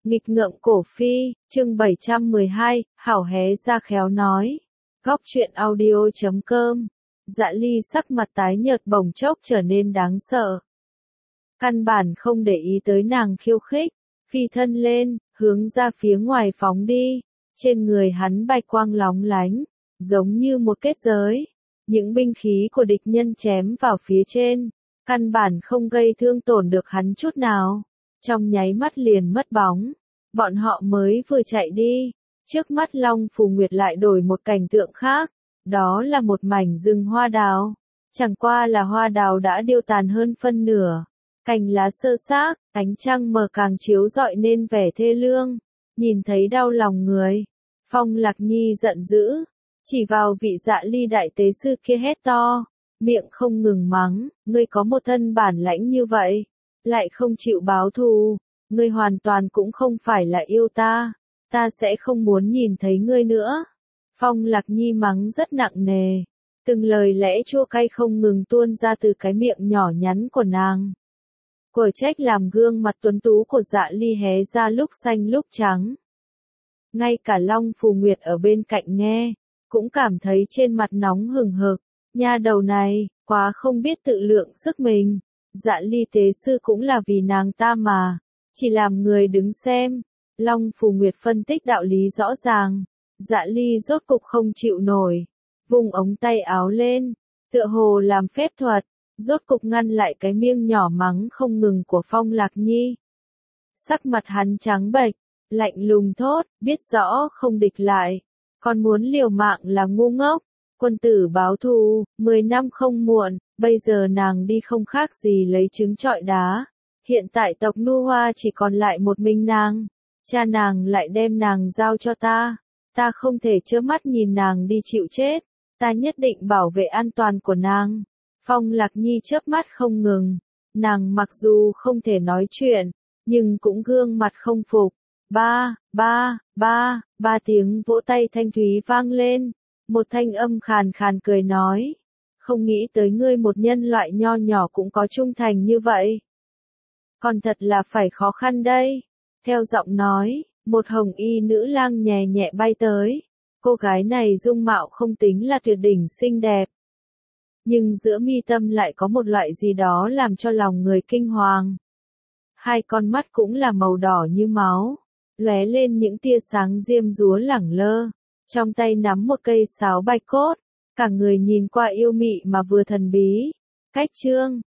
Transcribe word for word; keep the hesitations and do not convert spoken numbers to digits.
Nghịch ngợm cổ phi, chương bảy trăm mười hai, hảo hé ra khéo nói. Góc truyện audio chấm com. Dạ Ly sắc mặt tái nhợt bỗng chốc trở nên đáng sợ. Căn bản không để ý tới nàng khiêu khích, phi thân lên, hướng ra phía ngoài phóng đi. Trên người hắn bạch quang lóng lánh, giống như một kết giới. Những binh khí của địch nhân chém vào phía trên, căn bản không gây thương tổn được hắn chút nào. Trong nháy mắt liền mất bóng, bọn họ mới vừa chạy đi, trước mắt Long Phù Nguyệt lại đổi một cảnh tượng khác, đó là một mảnh rừng hoa đào, chẳng qua là hoa đào đã điêu tàn hơn phân nửa, cành lá sơ xác, ánh trăng mờ càng chiếu rọi nên vẻ thê lương, nhìn thấy đau lòng người. Phong Lạc Nhi giận dữ, chỉ vào vị Dạ Ly đại tế sư kia hét to, miệng không ngừng mắng, ngươi có một thân bản lãnh như vậy, lại không chịu báo thù, ngươi hoàn toàn cũng không phải là yêu ta, ta sẽ không muốn nhìn thấy ngươi nữa. Phong Lạc Nhi mắng rất nặng nề, từng lời lẽ chua cay không ngừng tuôn ra từ cái miệng nhỏ nhắn của nàng. Quở trách làm gương mặt tuấn tú của Dạ Ly hé ra lúc xanh lúc trắng. Ngay cả Long Phù Nguyệt ở bên cạnh nghe, cũng cảm thấy trên mặt nóng hừng hực, nha đầu này, quá không biết tự lượng sức mình. Dạ Ly tế sư cũng là vì nàng ta mà, chỉ làm người đứng xem. Long Phù Nguyệt phân tích đạo lý rõ ràng, Dạ Ly rốt cục không chịu nổi, vùng ống tay áo lên, tựa hồ làm phép thuật, rốt cục ngăn lại cái miệng nhỏ mắng không ngừng của Phong Lạc Nhi. Sắc mặt hắn trắng bệch, lạnh lùng thốt, biết rõ không địch lại, còn muốn liều mạng là ngu ngốc. Quân tử báo thù, mười năm không muộn, bây giờ nàng đi không khác gì lấy trứng trọi đá. Hiện tại tộc Nu Hoa chỉ còn lại một mình nàng, cha nàng lại đem nàng giao cho ta, ta không thể trơ mắt nhìn nàng đi chịu chết, ta nhất định bảo vệ an toàn của nàng. Phong Lạc Nhi chớp mắt không ngừng, nàng mặc dù không thể nói chuyện, nhưng cũng gương mặt không phục. Ba, ba, ba, ba tiếng vỗ tay thanh thúy vang lên. Một thanh âm khàn khàn cười nói, không nghĩ tới ngươi một nhân loại nho nhỏ cũng có trung thành như vậy. Còn thật là phải khó khăn đây. Theo giọng nói, một hồng y nữ lang nhẹ nhẹ bay tới. Cô gái này dung mạo không tính là tuyệt đỉnh xinh đẹp. Nhưng giữa mi tâm lại có một loại gì đó làm cho lòng người kinh hoàng. Hai con mắt cũng là màu đỏ như máu, lóe lên những tia sáng diêm dúa lẳng lơ. Trong tay nắm một cây sáo bạch cốt, cả người nhìn qua yêu mị mà vừa thần bí. Cách chương,